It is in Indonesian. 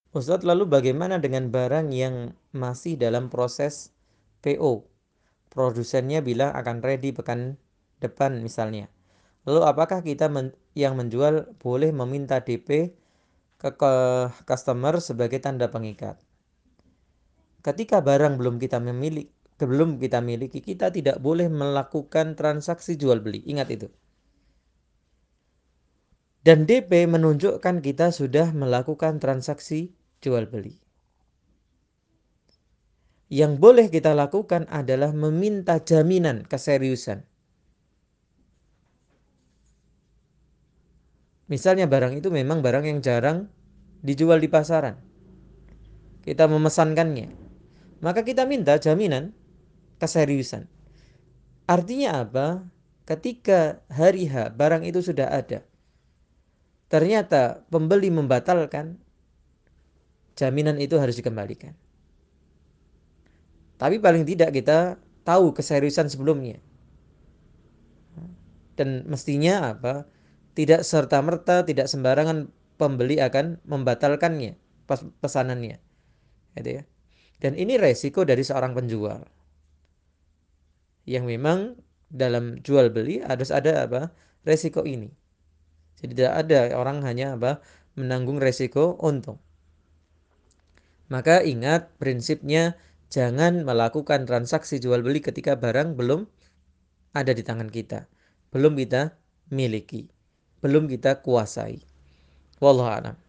Ustadz, lalu bagaimana dengan barang yang masih dalam proses PO? Produsennya bilang akan ready pekan depan misalnya. Lalu apakah kita yang menjual boleh meminta DP ke customer sebagai tanda pengikat? Ketika barang belum kita miliki, kita tidak boleh melakukan transaksi jual beli. Ingat itu. Dan DP menunjukkan kita sudah melakukan transaksi jual beli. Yang boleh kita lakukan adalah meminta jaminan keseriusan. Misalnya barang itu memang barang yang jarang dijual di pasaran. Kita memesankannya. Maka kita minta jaminan keseriusan. Artinya apa? Ketika hari H barang itu sudah ada, ternyata pembeli membatalkan, jaminan itu harus dikembalikan. Tapi paling tidak kita tahu keseriusan sebelumnya. Dan mestinya apa? Tidak serta-merta, tidak sembarangan pembeli akan membatalkannya pesanannya. Gitu ya. Dan ini resiko dari seorang penjual. Yang memang dalam jual beli harus ada apa? Resiko ini. Jadi tidak ada orang hanya apa? Menanggung resiko untung. Maka ingat prinsipnya, jangan melakukan transaksi jual beli ketika barang belum ada di tangan kita. Belum kita miliki. Belum kita kuasai. Wallahu a'lam.